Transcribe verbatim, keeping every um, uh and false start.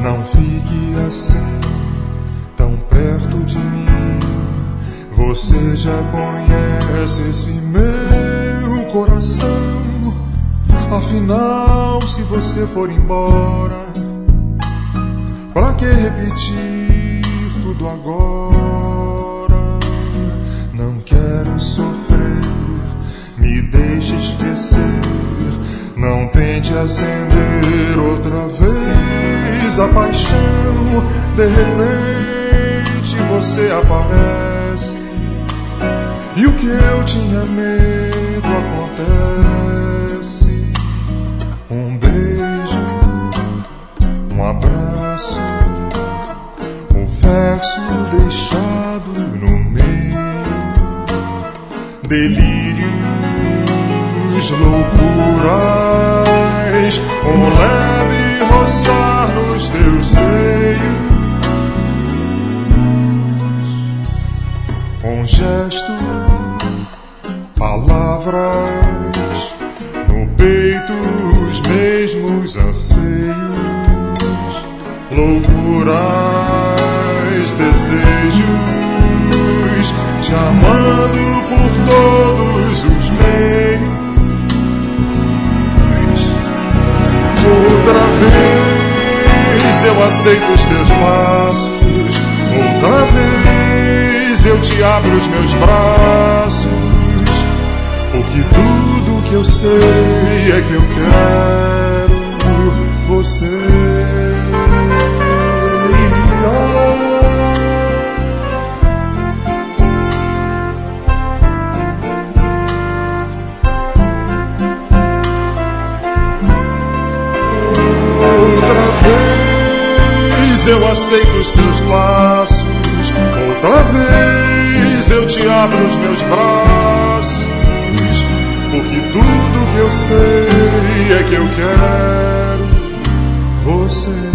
Não fique assim, tão perto de mim. Você já conhece esse meu coração. Afinal, se você for embora, pra que repetir tudo agora? Não quero sofrer, me deixe esquecer. Não tente acender outra vez a paixão. De repente você aparece e o que eu tinha medo acontece. Um beijo, um abraço, um verso deixado no meio, delírios, loucuras, um leve roçar nos teus seios, um gesto, palavras, no peito os mesmos anseios, loucuras, desejos, te amando por todos os meios. Outra vez eu aceito os teus passos, outra vez eu te abro os meus braços, porque tudo que eu sei é que eu quero você. Outra vez eu aceito os teus laços, outra vez eu te abro os meus braços, porque tudo que eu sei é que eu quero você.